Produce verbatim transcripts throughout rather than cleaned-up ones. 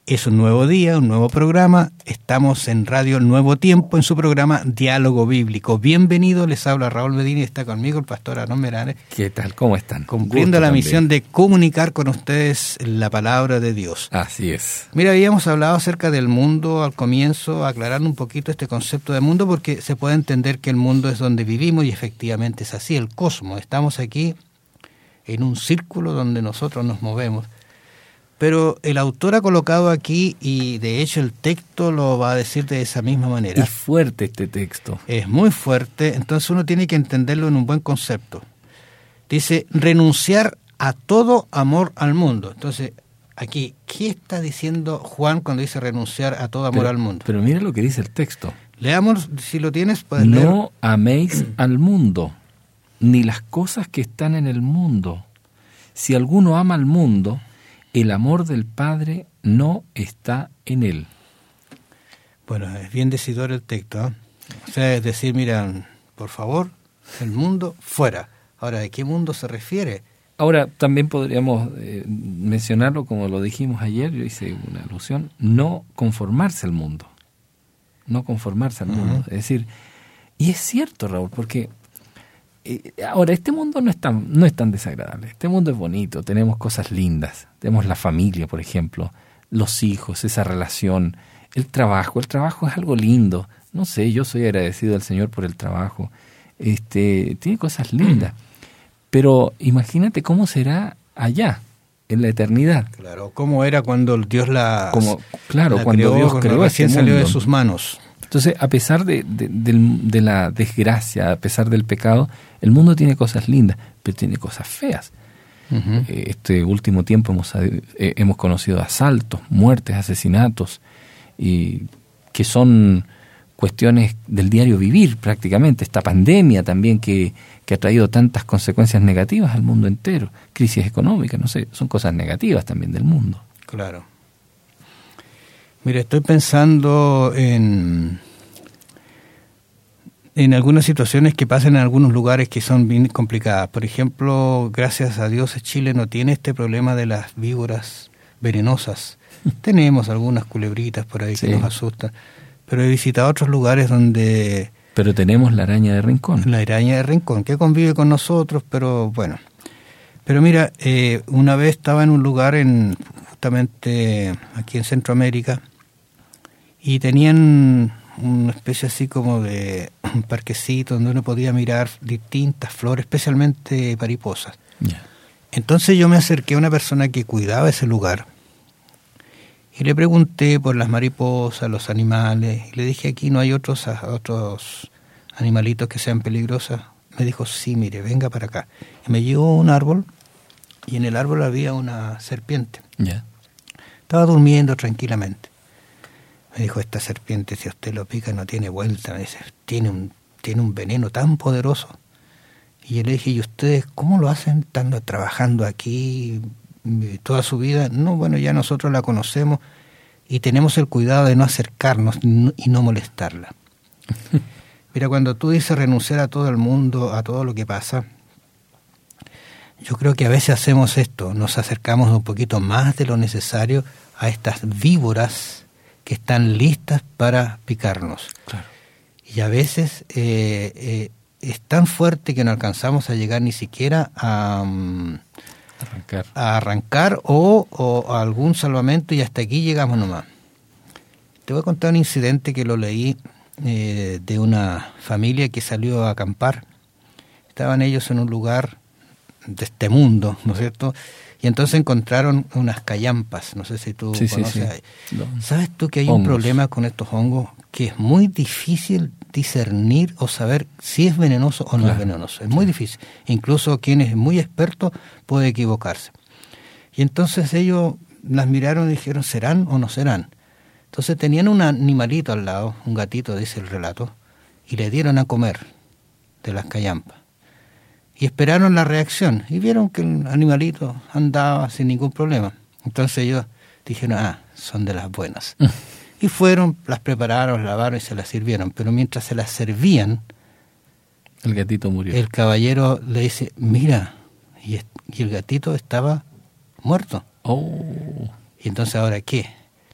Es un nuevo día, un nuevo programa. Estamos en Radio Nuevo Tiempo, en su programa Diálogo Bíblico. Bienvenido, les habla Raúl Medina y está conmigo el pastor Aarón Merares. ¿Qué tal? ¿Cómo están? Cumpliendo la misión de comunicar con ustedes la palabra de Dios. Así es. Mira, habíamos hablado acerca del mundo al comienzo, aclarando un poquito este concepto de mundo, porque se puede entender que el mundo es donde vivimos y efectivamente es así, el cosmos. Estamos aquí en un círculo donde nosotros nos movemos. Pero el autor ha colocado aquí, y de hecho el texto lo va a decir de esa misma manera. Es fuerte este texto. Es muy fuerte, entonces uno tiene que entenderlo en un buen concepto. Dice, renunciar a todo amor al mundo. Entonces, aquí, ¿qué está diciendo Juan cuando dice renunciar a todo amor pero, al mundo? Pero mira lo que dice el texto. Leamos, si lo tienes, puedes leer. leer. No améis al mundo, ni las cosas que están en el mundo. Si alguno ama al mundo, el amor del Padre no está en él. Bueno, es bien decidor el texto, ¿eh? O sea, es decir, mira, por favor, el mundo fuera. Ahora, ¿de qué mundo se refiere? Ahora, también podríamos eh, mencionarlo, como lo dijimos ayer, yo hice una alusión, no conformarse al mundo. No conformarse al uh-huh. mundo. Es decir, y es cierto, Raúl, porque ahora, este mundo no es tan no es tan desagradable. Este mundo es bonito, tenemos cosas lindas. Tenemos la familia, por ejemplo, los hijos, esa relación, el trabajo. El trabajo es algo lindo. No sé, yo soy agradecido al Señor por el trabajo. Este, tiene cosas lindas. Pero imagínate cómo será allá, en la eternidad. Claro, cómo era cuando Dios la Como, claro, la cuando creó, Dios cuando creó recién este salió mundo. de sus manos. Entonces, a pesar de, de, de, de la desgracia, a pesar del pecado, el mundo tiene cosas lindas, pero tiene cosas feas. Uh-huh. Este último tiempo hemos, eh, hemos conocido asaltos, muertes, asesinatos, y que son cuestiones del diario vivir prácticamente. Esta pandemia también que, que ha traído tantas consecuencias negativas al mundo entero. Crisis económica, no sé, son cosas negativas también del mundo. Claro. Mira, estoy pensando en, en algunas situaciones que pasan en algunos lugares que son bien complicadas. Por ejemplo, gracias a Dios Chile no tiene este problema de las víboras venenosas. Tenemos algunas culebritas por ahí sí. que nos asustan, pero he visitado otros lugares donde... Pero tenemos la araña de Rincón. La araña de Rincón, que convive con nosotros, pero bueno. Pero mira, eh, una vez estaba en un lugar en justamente aquí en Centroamérica, y tenían una especie así como de un parquecito donde uno podía mirar distintas flores, especialmente mariposas. Yeah. Entonces yo me acerqué a una persona que cuidaba ese lugar y le pregunté por las mariposas, los animales, y le dije, aquí no hay otros otros animalitos que sean peligrosos. Me dijo, sí, mire, venga para acá. Y me llevó a un árbol, y en el árbol había una serpiente. Yeah. Estaba durmiendo tranquilamente. Me dijo, esta serpiente, si a usted lo pica, no tiene vuelta. Me dice, tiene un, tiene un veneno tan poderoso. Y yo le dije, ¿y ustedes cómo lo hacen estando trabajando aquí toda su vida? No, bueno, ya nosotros la conocemos y tenemos el cuidado de no acercarnos y no molestarla. Mira, cuando tú dices renunciar a todo el mundo, a todo lo que pasa, yo creo que a veces hacemos esto, nos acercamos un poquito más de lo necesario a estas víboras que están listas para picarnos. Claro. Y a veces eh, eh, es tan fuerte que no alcanzamos a llegar ni siquiera a, um, arrancar, a arrancar o, o a algún salvamento, y hasta aquí llegamos nomás. Te voy a contar un incidente que lo leí eh, de una familia que salió a acampar. Estaban ellos en un lugar de este mundo, ¿no es cierto?, y entonces encontraron unas callampas, no sé si tú sí, conoces. Sí, sí. No. ¿Sabes tú que hay hongos. un problema con estos hongos? Que es muy difícil discernir o saber si es venenoso o no claro. es venenoso. Es muy difícil. Incluso quien es muy experto puede equivocarse. Y entonces ellos las miraron y dijeron, ¿serán o no serán? Entonces tenían un animalito al lado, un gatito, dice el relato, y le dieron a comer de las callampas. Y esperaron la reacción y vieron que el animalito andaba sin ningún problema. Entonces ellos dijeron, ah, son de las buenas. Y fueron, las prepararon, las lavaron y se las sirvieron. Pero mientras se las servían, el gatito murió. El caballero le dice, mira, y, y el gatito estaba muerto. Oh. Y entonces, ¿ahora qué?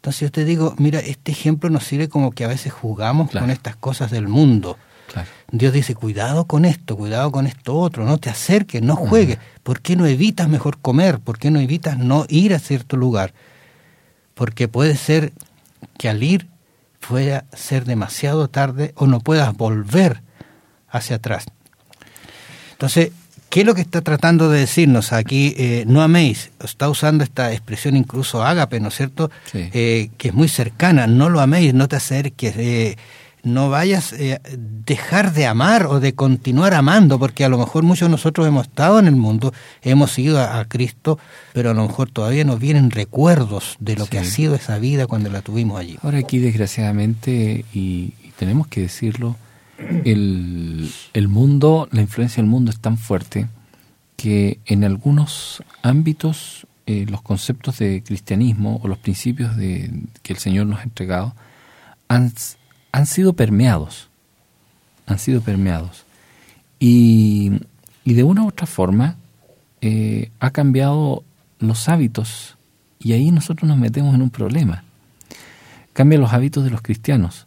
Entonces yo te digo, mira, este ejemplo nos sirve como que a veces jugamos claro. con estas cosas del mundo. Claro. Dios dice, cuidado con esto, cuidado con esto otro, no te acerques, no juegues. Uh-huh. ¿Por qué no evitas mejor comer? ¿Por qué no evitas no ir a cierto lugar? Porque puede ser que al ir pueda ser demasiado tarde o no puedas volver hacia atrás. Entonces, ¿qué es lo que está tratando de decirnos aquí? Eh, no améis, está usando esta expresión incluso ágape, ¿no es cierto? Sí. Eh, que es muy cercana, no lo améis, no te acerques, eh, no vayas a eh, dejar de amar o de continuar amando, porque a lo mejor muchos de nosotros hemos estado en el mundo, hemos ido a, a Cristo, pero a lo mejor todavía nos vienen recuerdos de lo sí. que ha sido esa vida cuando la tuvimos allí. Ahora aquí, desgraciadamente, y, y tenemos que decirlo, el, el mundo, la influencia del mundo es tan fuerte que en algunos ámbitos eh, los conceptos de cristianismo o los principios de, que el Señor nos ha entregado han han sido permeados, han sido permeados. Y, y de una u otra forma eh, ha cambiado los hábitos y ahí nosotros nos metemos en un problema. Cambia los hábitos de los cristianos.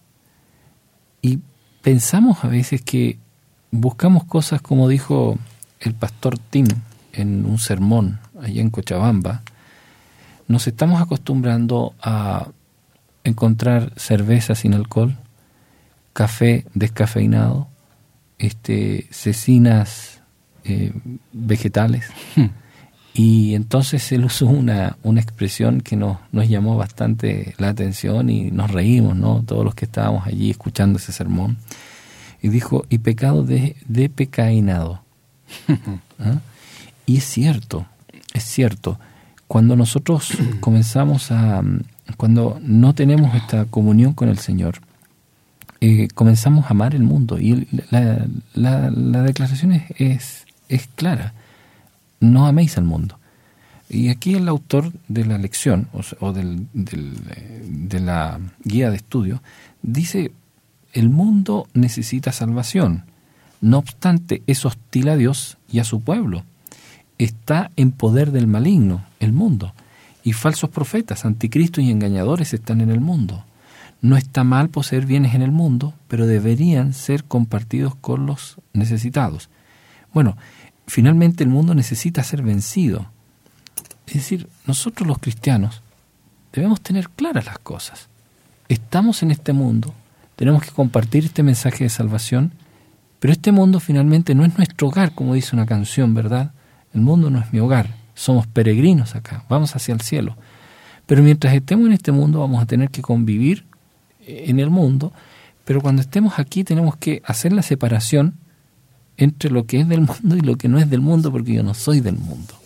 Y pensamos a veces que buscamos cosas como dijo el pastor Tim en un sermón allá en Cochabamba. Nos estamos acostumbrando a encontrar cerveza sin alcohol, café descafeinado, este, cecinas eh, vegetales, hmm. y entonces él usó una, una expresión que nos, nos llamó bastante la atención y nos reímos, ¿no? Todos los que estábamos allí escuchando ese sermón, y dijo, y pecado de, de pecainado. ¿Ah? Y es cierto, es cierto, cuando nosotros comenzamos a, cuando no tenemos esta comunión con el Señor, Eh, comenzamos a amar el mundo y la, la, la declaración es, es, es clara, no améis al mundo. Y aquí el autor de la lección o, o del, del, de la guía de estudio dice, el mundo necesita salvación, no obstante es hostil a Dios y a su pueblo, está en poder del maligno, el mundo, y falsos profetas, anticristos y engañadores están en el mundo. No está mal poseer bienes en el mundo, pero deberían ser compartidos con los necesitados. Bueno, finalmente el mundo necesita ser vencido. Es decir, nosotros los cristianos debemos tener claras las cosas. Estamos en este mundo, tenemos que compartir este mensaje de salvación, pero este mundo finalmente no es nuestro hogar, como dice una canción, ¿verdad? El mundo no es mi hogar, somos peregrinos acá, vamos hacia el cielo. Pero mientras estemos en este mundo vamos a tener que convivir en el mundo, pero cuando estemos aquí tenemos que hacer la separación entre lo que es del mundo y lo que no es del mundo, porque yo no soy del mundo.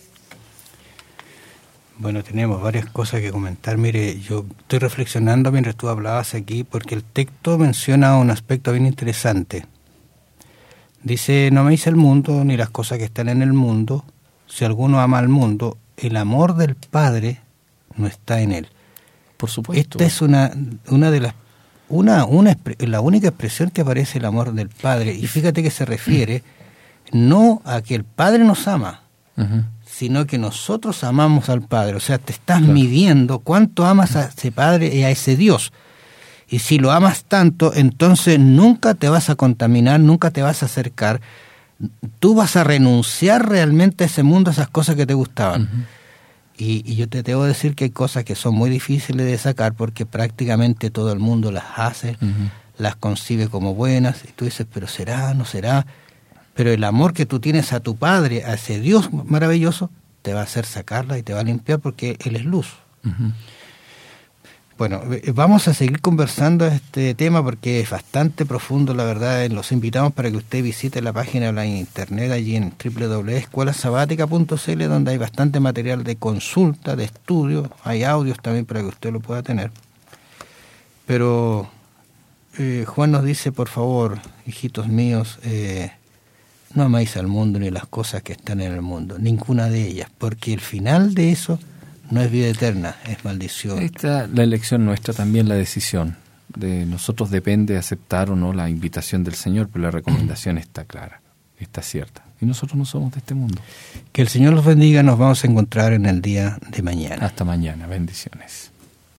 Bueno, tenemos varias cosas que comentar. Mire, yo estoy reflexionando mientras tú hablabas aquí, porque el texto menciona un aspecto bien interesante. Dice, no améis el mundo ni las cosas que están en el mundo. Si alguno ama al mundo, el amor del Padre no está en él. Por supuesto. Esta es una, una de las Una, una la única expresión que aparece el amor del Padre, y fíjate que se refiere no a que el Padre nos ama, uh-huh. sino que nosotros amamos al Padre. O sea, te estás claro. midiendo cuánto amas a ese Padre y a ese Dios. Y si lo amas tanto, entonces nunca te vas a contaminar, nunca te vas a acercar. Tú vas a renunciar realmente a ese mundo, a esas cosas que te gustaban. Uh-huh. Y, y yo te debo decir que hay cosas que son muy difíciles de sacar porque prácticamente todo el mundo las hace, uh-huh. las concibe como buenas, y tú dices, pero será, no será. Pero el amor que tú tienes a tu Padre, a ese Dios maravilloso, te va a hacer sacarla y te va a limpiar porque Él es luz. Uh-huh. Bueno, vamos a seguir conversando este tema porque es bastante profundo, la verdad. Los invitamos para que usted visite la página de la internet allí en doble u doble u doble u punto escuela sabática punto c l, donde hay bastante material de consulta, de estudio, hay audios también para que usted lo pueda tener. Pero eh, Juan nos dice, por favor, hijitos míos, eh, no amáis al mundo ni las cosas que están en el mundo, ninguna de ellas, porque el final de eso no es vida eterna, es maldición. Esta, la elección nuestra, también la decisión. De nosotros depende aceptar o no la invitación del Señor, pero la recomendación está clara, está cierta. Y nosotros no somos de este mundo. Que el Señor los bendiga, nos vamos a encontrar en el día de mañana. Hasta mañana, bendiciones.